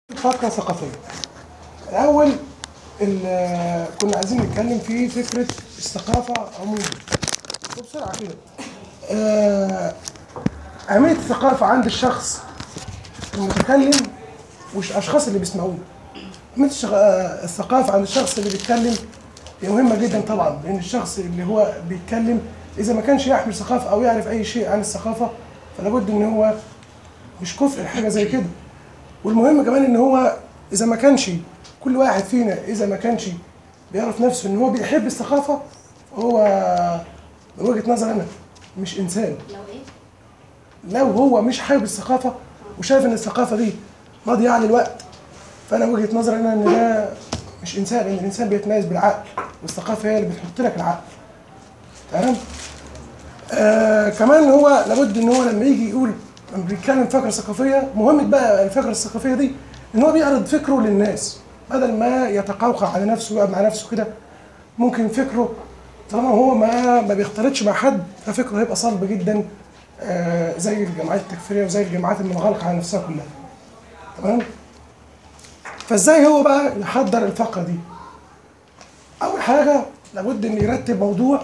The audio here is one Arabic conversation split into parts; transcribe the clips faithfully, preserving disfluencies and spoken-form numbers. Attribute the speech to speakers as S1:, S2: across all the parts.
S1: فقرة ثقافية. الأول كنا عايزين نتكلم في فكرة الثقافة عموما وبسرعة كده. آه، أهمية الثقافة عند الشخص المتكلم والأشخاص اللي بيسمعوه. أهمية الثقافة عند الشخص اللي بيتكلم هي مهمة جدا طبعا، لأن الشخص اللي هو بيتكلم إذا ما كانش يحمل ثقافة أو يعرف أي شيء عن الثقافة فلابد إن هو مش كفء لحاجة زي كده. والمهم كمان إن هو إذا ما كانش كل واحد فينا إذا ما كانش بيعرف نفسه إن هو بيحب الثقافة هو من وجهة نظر أنا مش إنسان.
S2: لو ايه؟
S1: لو هو مش حابب الثقافة وشايف إن الثقافة دي مضيعة للوقت فأنا وجهة نظري أنا إن ده مش إنسان، إن الإنسان بيتميز بالعقل والثقافة هي اللي بتحط لك العقل. تمام؟ آه كمان هو لابد إن هو لما يجي يقول لما بيتكلم فكرة ثقافية، مهم بقى الفكرة الثقافية دي إن هو بيعرض فكره للناس بدل ما يتقوقع على نفسه ويقعد مع نفسه كده. ممكن فكره طالما هو ما ما بيختلطش مع حد ففكره هيبقى صلب جدا، آه زي الجماعات التكفيريه وزي الجماعات المنغلقه على نفسها كلها. تمام؟ فازاي هو بقى يحضر الفقره دي؟ اول حاجه لابد ان يرتب موضوع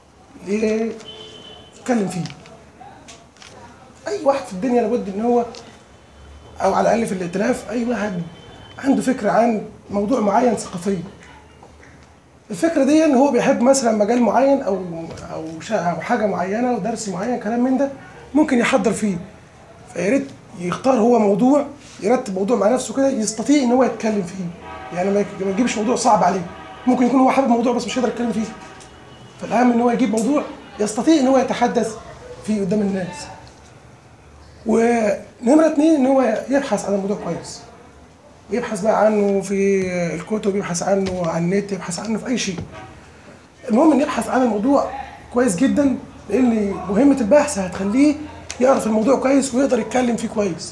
S1: يتكلم فيه. اي واحد في الدنيا لابد ان هو او على الاقل في الائتلاف اي واحد عنده فكره عن موضوع معين ثقافيا. الفكره دي ان هو بيحب مثلا مجال معين او او او حاجه معينه ودرس معين كلام من ده ممكن يحضر فيه. فيا ريت يختار هو موضوع يرتب موضوع مع نفسه كده يستطيع ان هو يتكلم فيه. يعني ما يجيبش موضوع صعب عليه، ممكن يكون هو حابب موضوع بس مش قادر يتكلم فيه. فالاهم ان هو يجيب موضوع يستطيع ان هو يتحدث فيه قدام الناس. ونمره اتنين ان هو يبحث عن الموضوع كويس. يبحث بقى عنه في الكتب، يبحث عنه على النت، يبحث عنه في اي شيء. المهم ان يبحث عن الموضوع كويس جدا، لان مهمه البحث هتخليه يعرف الموضوع كويس ويقدر يتكلم فيه كويس.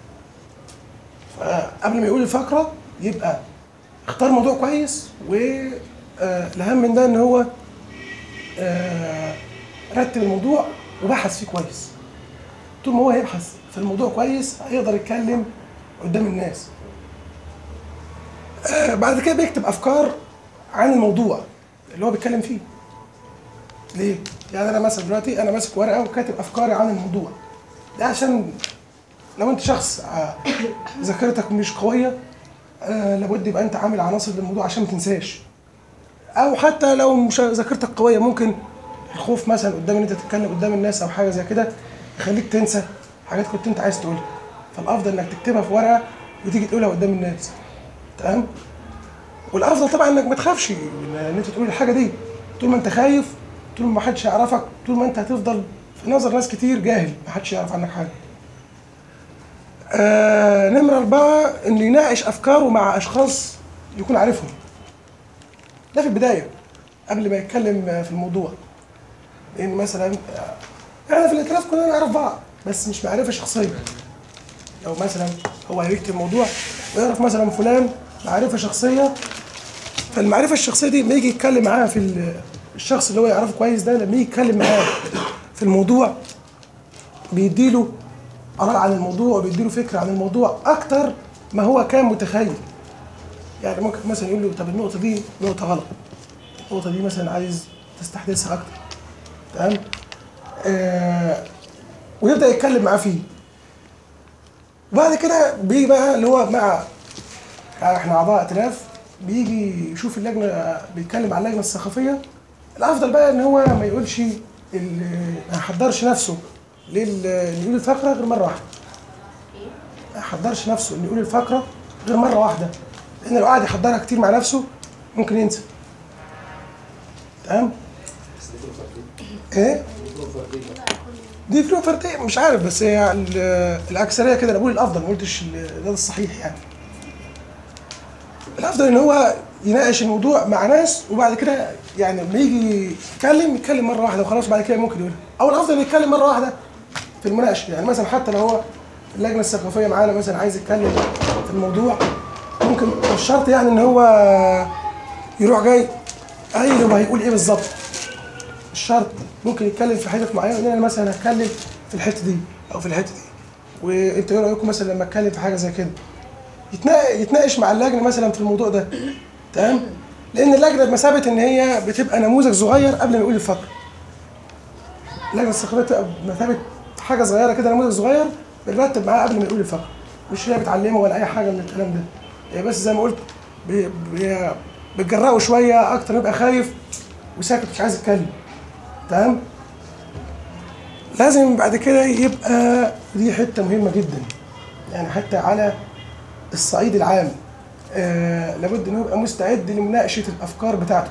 S1: فقبل ما يقول الفقره يبقى اختار موضوع كويس، والاهم من ده ان هو رتب الموضوع وبحث فيه كويس. طول ما هو يبحث في الموضوع كويس هيقدر يتكلم قدام الناس. آه بعد كده بيكتب افكار عن الموضوع اللي هو بيتكلم فيه. ليه؟ يعني انا مثلا دلوقتي انا ماسك ورقه وكاتب افكاري عن الموضوع ده عشان لو انت شخص آه ذاكرتك مش قويه آه لابد يبقى انت عامل عناصر للموضوع عشان ما تنساش. او حتى لو مش ذاكرتك قويه ممكن الخوف مثلا قدام ان انت تتكلم قدام الناس او حاجه زي كده يخليك تنسى حاجات كنت انت عايز تقولها. فالافضل انك تكتبها في ورقه وتيجي تقولها قدام الناس. تمام؟ والافضل طبعا انك ما تخافش ان انت تقول الحاجه دي. طول ما انت خايف، طول ما حدش يعرفك، طول ما انت هتفضل في نظر ناس كتير جاهل ما حدش يعرف عنك حاجه. آه نمره اربعه انه يناقش افكاره مع اشخاص يكون عارفهم. ده في البدايه قبل ما يتكلم في الموضوع. لان مثلا احنا في الائتلاف كلنا نعرف بعض بس مش معرفه شخصيه. لو مثلا هو هيكتب موضوع ويعرف مثلا فلان معرفه شخصيه، فالمعرفه الشخصيه دي لما يجي يتكلم معاه في الشخص اللي هو يعرفه كويس ده لما يجي يتكلم معاه في الموضوع بيديله آراء عن الموضوع وبيديله فكره عن الموضوع اكتر ما هو كان متخيل. يعني ممكن مثلا يقول له طب النقطه دي نقطه غلط، النقطه دي مثلا عايز تستحدثها اكتر. تمام؟ آه ويبدا يتكلم معاه فيه. وبعد كده بيجي بقى اللي هو مع احنا اعضاء ائتلاف بيجي يشوف اللجنه بيتكلم على اللجنه الثقافيه. الافضل بقى ان هو ما يقولش ما يحضرش نفسه لل يقول الفقره غير مره واحده. ما يحضرش نفسه انه يقول الفقره غير مره واحده، لان لو قعد يحضرها كتير مع نفسه ممكن ينسى. تمام؟ ايه؟ دي فلوس فرديه مش عارف، بس هي الاكثريه كده. انا بقول الافضل ما قلتش ده الصحيح. يعني الافضل ان هو يناقش الموضوع مع ناس وبعد كده يعني لما يجي يتكلم يتكلم مره واحده وخلاص بعد كده ممكن يقولها. او الافضل يتكلم مره واحده في المناقشه. يعني مثلا حتى لو هو اللجنه الثقافيه معانا مثلا عايز يتكلم في الموضوع ممكن مش شرط يعني ان هو يروح جاي قايل هو هيقول ايه بالظبط. مش شرط، ممكن يتكلم في حته معينه. ان انا مثلا هتكلم في الحته دي او في الحته دي وانت ايه رايكم مثلا لما اتكلم في حاجه زي كده. يتناقش مع اللجنه مثلا في الموضوع ده، تمام؟ لان اللجنه بمثابه ان هي بتبقى نموذج صغير قبل ما يقول الفقره. اللجنه الثقافيه بتبقى بمثابه حاجه صغيره كده، نموذج صغير بنرتب معاه قبل ما يقول الفقره، مش هي بتعلمه ولا اي حاجه من الكلام ده. هي بس زي ما قلت بي- بي- بتجرأه شويه اكتر، يبقى خايف وساكت مش عايز يتكلم، تمام؟ لازم بعد كده يبقى دي حته مهمه جدا، يعني حتى على الصعيد العام آه لابد انه يبقى مستعد لمناقشه الافكار بتاعته.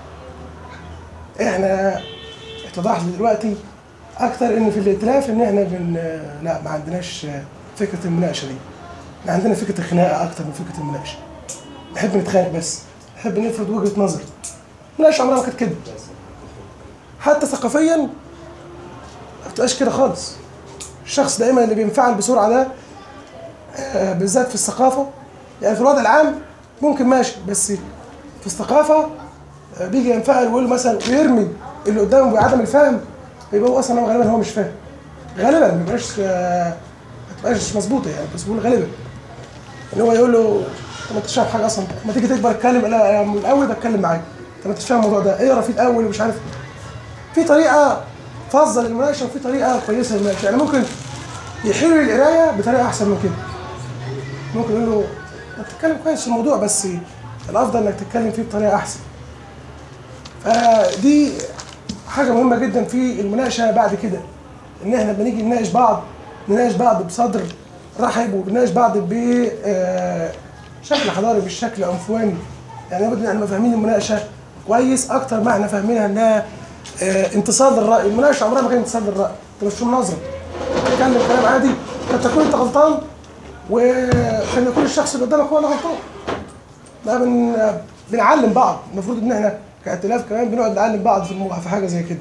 S1: احنا اتضح لي دلوقتي اكتر ان في الائتلاف ان احنا بن لا ما عندناش فكره المناقشه دي، احنا عندنا فكره الخناقه اكتر من فكره المناقشه. نحب نتخانق بس، نحب نفرض وجهه نظر. المناقشه عمرها ما كانت كده، حتى ثقافيا ما بتبقاش كده خالص. الشخص دائما اللي بينفعل بسرعه ده آه بالذات في الثقافه، يعني في الوضع العام ممكن ماشي، بس في الثقافه آه بيجي ينفعل ويقول مثلا ويرمي اللي قدامه بعدم الفهم، يبقى هو اصلا هو غالبا هو مش فاهم. غالبا ما بيبقاش آه ما تبقاش مظبوطه يعني، بس بقول غالبا ان هو يقول له انت ما انتش فاهم حاجه اصلا، ما تيجي تكبر اتكلم. لا من الاول بتكلم معاك، انت ما انتش فاهم الموضوع ده، اقرا فيه الاول ومش عارف. في طريقه فظه للمناقشه وفي طريقه كويسه للمناقشه، يعني ممكن يحل القرايه بطريقه احسن من كده. ممكن يقول له انت بتتكلم كويس في الموضوع بس الافضل انك تتكلم فيه بطريقه احسن. فدي حاجه مهمه جدا في المناقشه بعد كده، ان احنا بنيجي نناقش بعض نناقش بعض بصدر رحب، وبنناقش بعض بشكل حضاري مش شكل عنفواني. يعني لابد ان احنا فاهمين المناقشه كويس اكتر ما احنا فاهمينها انها اه انتصار للراي. المناقشه عمرها ما كانت انتصار للراي، انت مش مناظره تتكلم كلام عادي، قد تكون انت غلطان وخلي يكون الشخص اللي قدامك هو اللي غلطان. ده بن بنعلم بعض، المفروض ان احنا كائتلاف كمان بنقعد نعلم بعض في المو... في حاجه زي كده.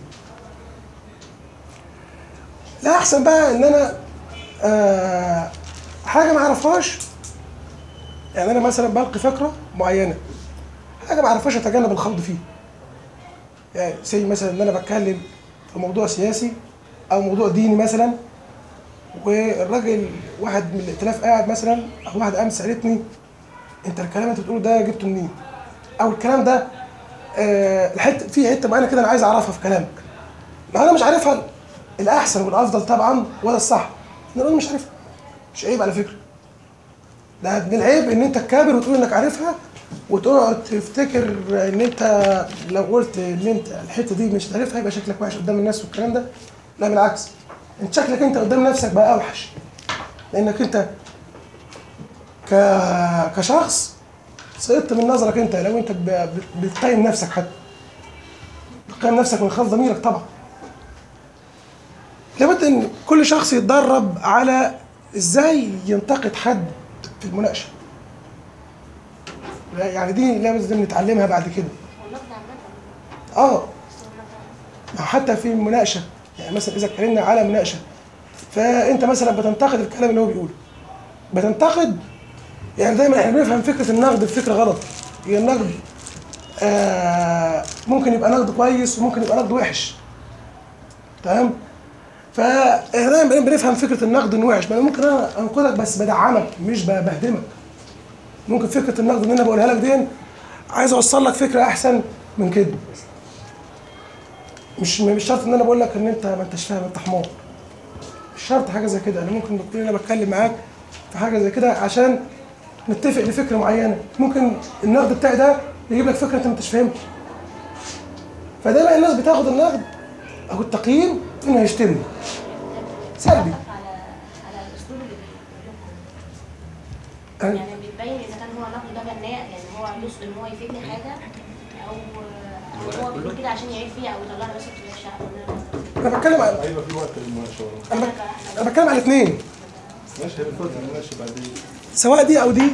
S1: لا احسن بقى ان انا آه حاجه ما اعرفهاش، يعني انا مثلا بلقي فكره معينه، حاجه ما اعرفهاش اتجنب الخوض فيها. يعني زي مثلا ان انا بتكلم في موضوع سياسي او موضوع ديني مثلا، والراجل واحد من الائتلاف قاعد مثلا، او واحد قام سالتني انت الكلام اللي انت بتقوله ده جبته منين؟ او الكلام ده آه الحته في حته معينه كده انا عايز اعرفها في كلامك. لو انا مش عارفها الاحسن والافضل طبعا ولا الصح نقول مش عارفها. مش عيب على فكره، ده من العيب ان انت تكابر وتقول انك عارفها وتقعد تفتكر ان انت لو قلت ان انت الحته دي مش عارفها يبقى شكلك وحش قدام الناس والكلام ده. لا بالعكس، انت شكلك انت قدام نفسك بقى اوحش، لانك انت ك... كشخص سقطت من نظرك انت. لو انت ب... بتقيم نفسك، حتى بتقيم نفسك من خلف ضميرك طبعا. لابد ان كل شخص يتدرب على ازاي ينتقد حد في المناقشه. يعني دي لازم نتعلمها بعد كده. اه حتى في المناقشه، يعني مثلا اذا اتكلمنا على مناقشه فانت مثلا بتنتقد الكلام اللي هو بيقوله، بتنتقد. يعني دايما احنا بنفهم فكره النقد بفكره غلط. هي النقد آه ممكن يبقى نقد كويس وممكن يبقى نقد وحش، تمام؟ فاحنا دايما بنفهم فكره النقد انه وحش. ما انا ممكن انا انقدك بس بدعمك مش بهدمك. ممكن فكره النقد اللي انا بقولها لك دي عايز اوصل لك فكره احسن من كده. مش مش شرط ان انا بقول لك ان انت ما انتش فاهم، انت حمار. مش شرط حاجه زي كده. انا ممكن بكون انا بتكلم معاك في حاجه زي كده عشان نتفق لفكره معينه، ممكن النقد بتاعي ده يجيب لك فكره انت ما انتش فاهمها. فدايما الناس بتاخد النقد او التقييم انه يشتمني سلبي.
S2: على على الاسلوب اللي بيقوله، يعني بيبين اذا كان هو نقد ده بناء، يعني هو يقصد ان هو يفيدني حاجه، او او هو بيقول كده عشان يعيب فيها او يطلعني بس وحشه.
S1: انا بتكلم على
S3: ايوه في وقت المناقشه.
S1: انا بك... انا بتكلم على الاثنين،
S3: ماشي هي فتره المناقشه بعدين،
S1: سواء دي او دي،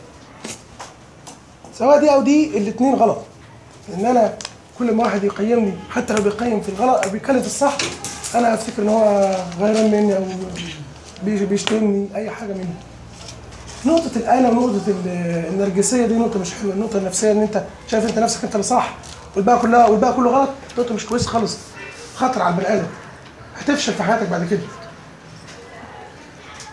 S1: سواء دي او دي الاثنين غلط. لان انا كل ما واحد يقيمني حتى لو بيقيم في الغلط او بيتكلم في الصح، انا افتكر ان هو غيران مني او بيشتمني اي حاجه مني. نقطه الانا ونقطه النرجسيه دي نقطه مش حلوه. النقطه النفسيه ان انت شايف انت نفسك انت اللي صح والباقي كلها والباقي كله غلط، نقطه مش كويسه خالص، خطر على البني ادم، هتفشل في حياتك بعد كده.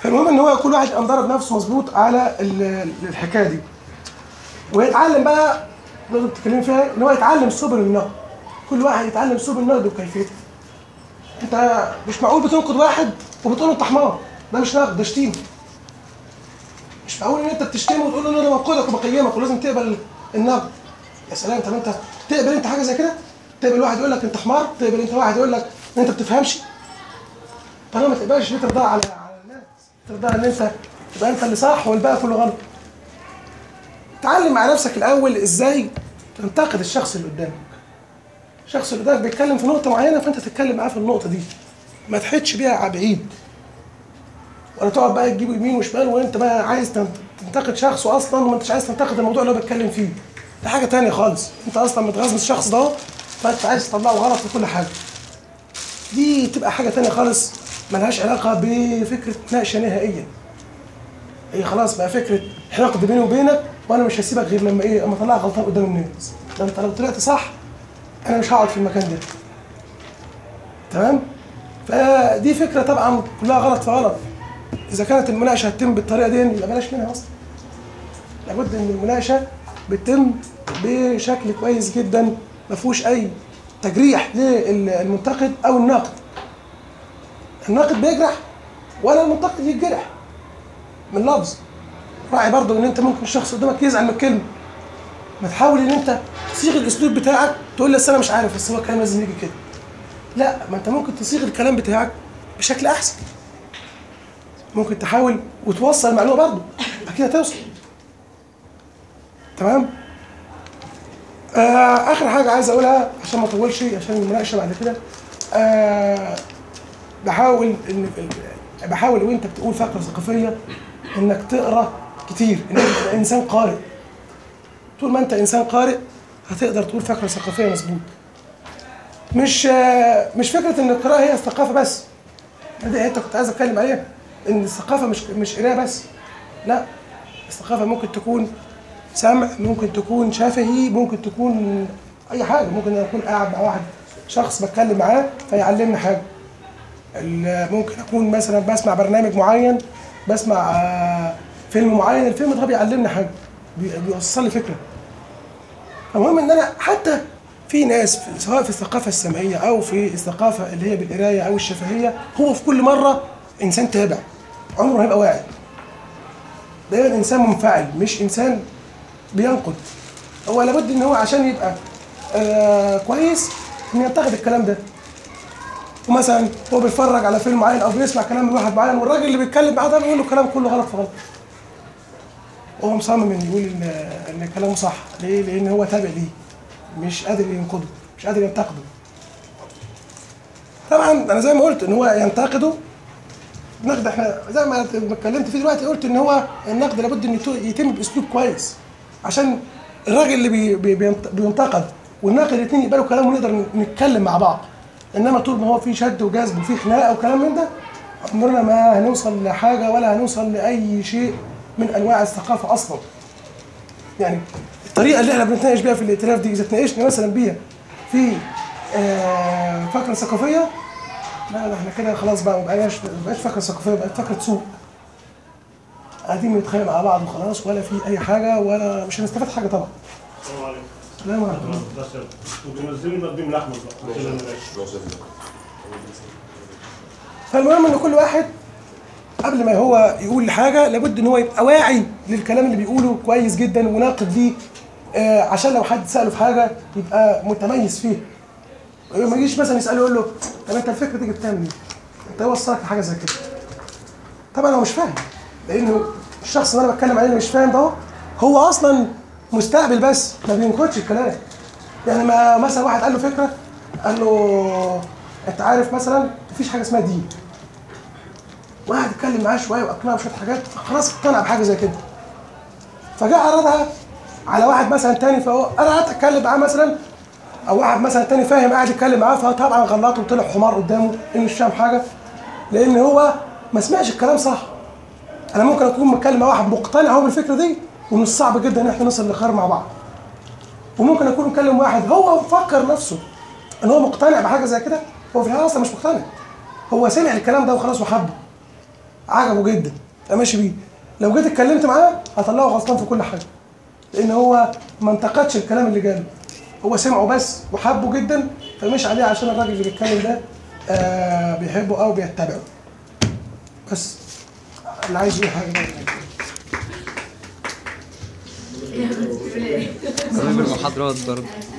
S1: فالمهم ان هو كل واحد يبقى مدرب نفسه مظبوط على ال- الحكايه دي، ويتعلم بقى نقدر نتكلم فيها ان هو يتعلم سبل النقد. كل واحد يتعلم سبل النقد وكيفيتها. انت مش معقول بتنقد واحد وبتقول له انت حمار، ده مش نقد، ده شتيمه. مش معقول ان انت بتشتمه وتقول له ان انا بنقدك وبقيمك ولازم تقبل النقد. يا سلام، طب انت تقبل انت حاجه زي كده؟ تقبل واحد يقول لك انت حمار؟ تقبل انت واحد يقول لك ان انت ما بتفهمش؟ طالما ما تقبلش ليه ترضى على على الناس؟ ترضى ان انت تبقى انت اللي صح والباقي كله غلط. تعلم مع نفسك الاول ازاي تنتقد الشخص اللي قدامك. الشخص اللي قدامك بيتكلم في نقطه معينه فانت تتكلم معاه في النقطه دي، ما تحدش بيها على بعيد، ولا تقعد بقى تجيبه يمين وشمال وانت بقى عايز تنتقد شخصه اصلا وما انتش عايز تنتقد الموضوع اللي هو بيتكلم فيه. ده حاجه تانية خالص، انت اصلا متغاظ من الشخص ده فانت عايز تطلعه غلط في كل حاجه. دي تبقى حاجه تانية خالص ملهاش علاقه بفكره مناقشه نهائيا. هي خلاص بقى فكره حقد بيني وبينك وانا مش هسيبك غير لما ايه، اما اطلعك غلطان قدام الناس. ده انت لو طلعت صح انا مش هقعد في المكان ده. تمام؟ فدي فكره طبعا كلها غلط في غلط. اذا كانت المناقشه هتتم بالطريقه دي يبقى بلاش منها اصلا. لابد ان المناقشه بتتم بشكل كويس جدا ما فيهوش اي تجريح للمنتقد او الناقد. الناقد بيجرح ولا المنتقد يتجرح من لفظ. راعي برضه ان انت ممكن الشخص قدامك يزعل من الكلمه. ما تحاول ان انت تصيغ الاسلوب بتاعك تقول لي انا مش عارف بس هو الكلام لازم يجي كده. لا، ما انت ممكن تصيغ الكلام بتاعك بشكل احسن. ممكن تحاول وتوصل المعلومه برضه اكيد هتوصل. تمام؟ آه اخر حاجه عايز اقولها عشان ما اطولش عشان المناقشه بعد كده. آه بحاول ان بحاول وانت بتقول فقره ثقافيه انك تقرا كتير، انك تبقى انسان قارئ. طول ما انت انسان قارئ هتقدر تقول فقره ثقافيه مظبوط. مش آه مش فكره ان القراءه هي الثقافه بس. دي انت كنت عايز اتكلم عليها، ان الثقافه مش مش قراءه بس. لا، الثقافه ممكن تكون سمع، ممكن تكون شفهي، ممكن تكون اي حاجه. ممكن اكون قاعد مع واحد شخص بتكلم معاه فيعلمني حاجه. ممكن اكون مثلا بسمع برنامج معين، بسمع آه فيلم معين، الفيلم ده بيعلمني حاجه، بيوصل لي فكره. المهم ان انا حتى في ناس في سواء في الثقافه السمعيه او في الثقافه اللي هي بالقرايه او الشفهيه، هو في كل مره انسان تابع، عمره ما هيبقى واعي. دايما انسان منفعل مش انسان بينقد. هو لابد ان هو عشان يبقى آه كويس ان ينتقد الكلام ده. ومثلا هو بيتفرج على فيلم معين او بيسمع كلام من واحد معين والراجل اللي بيتكلم معاه ده بيقول له كلام كله غلط في غلط. هو مصمم ان يقول ان ان كلامه صح. ليه؟ لان هو تابع ليه، مش قادر ينقده، مش قادر ينتقده. طبعا انا زي ما قلت ان هو ينتقده. النقد احنا زي ما اتكلمت فيه دلوقتي قلت ان هو النقد لابد ان يتم باسلوب كويس عشان الراجل اللي بي بي بينتقد والناقد الاثنين يقبلوا كلامه ونقدر نتكلم مع بعض. انما طول ما هو في شد وجذب وفي خناقه وكلام من ده عمرنا ما هنوصل لحاجه ولا هنوصل لاي شيء من انواع الثقافه اصلا. يعني الطريقه اللي احنا بنتناقش بيها في الائتلاف دي اذا اتناقشنا مثلا بيها في آه فقره ثقافيه، لا ده احنا كده خلاص بقى ما بقاش ما بقاش فقره ثقافيه، بقت فقره سوق. قاعدين بنتخانق مع بعض وخلاص ولا في اي حاجه ولا مش هنستفاد حاجه طبعا.
S4: السلام عليكم.
S1: السلام عليكم.
S4: انتوا منزلين مقدم الاحمر بقى عشان نناقش.
S1: فالمهم ان كل واحد قبل ما هو يقول حاجه لابد ان هو يبقى واعي للكلام اللي بيقوله كويس جدا وناقد ليه، آه عشان لو حد ساله في حاجه يبقى متميز فيه. ما يجيش مثلا يساله يقول له طب انت الفكره دي جبتها منين؟ انت ايه وصلك لحاجه زي كده؟ طبعا هو مش فاهم، لانه الشخص اللي انا بتكلم عليه اللي مش فاهم ده هو اصلا مستقبل بس ما بينقدش الكلام. يعني ما مثلا واحد قال له فكره، قال له انت عارف مثلا مفيش حاجه اسمها دين. واحد اتكلم معاه شويه واقنعه بشويه حاجات خلاص اقتنع بحاجه زي كده. فجاء عرضها على واحد مثلا تاني، فهو انا قعدت اتكلم معاه مثلا، او واحد مثلا تاني فاهم قاعد يتكلم معاه، فطبعا غلطه وطلع حمار قدامه انه مش فاهم حاجه، لان هو ما سمعش الكلام صح. انا ممكن اكون متكلم مع واحد مقتنع هو بالفكره دي ومش صعب جدا ان احنا نوصل لقرار مع بعض. وممكن اكون مكلم واحد هو مفكر نفسه ان هو مقتنع بحاجه زي كده، هو في الحقيقه اصلا مش مقتنع. هو سمع الكلام ده وخلاص وحبه. عجبه جدا ماشي بيه. لو جيت اتكلمت معاه هطلعه غلطان في كل حاجه، لان هو ما انتقدش الكلام اللي جاله، هو سمعه بس وحبه جدا فمشي عليه عشان الراجل اللي بيتكلم ده آه بيحبه او بيتبعه. بس اللي عايز يقول حاجه بقى
S5: المحاضرات برضه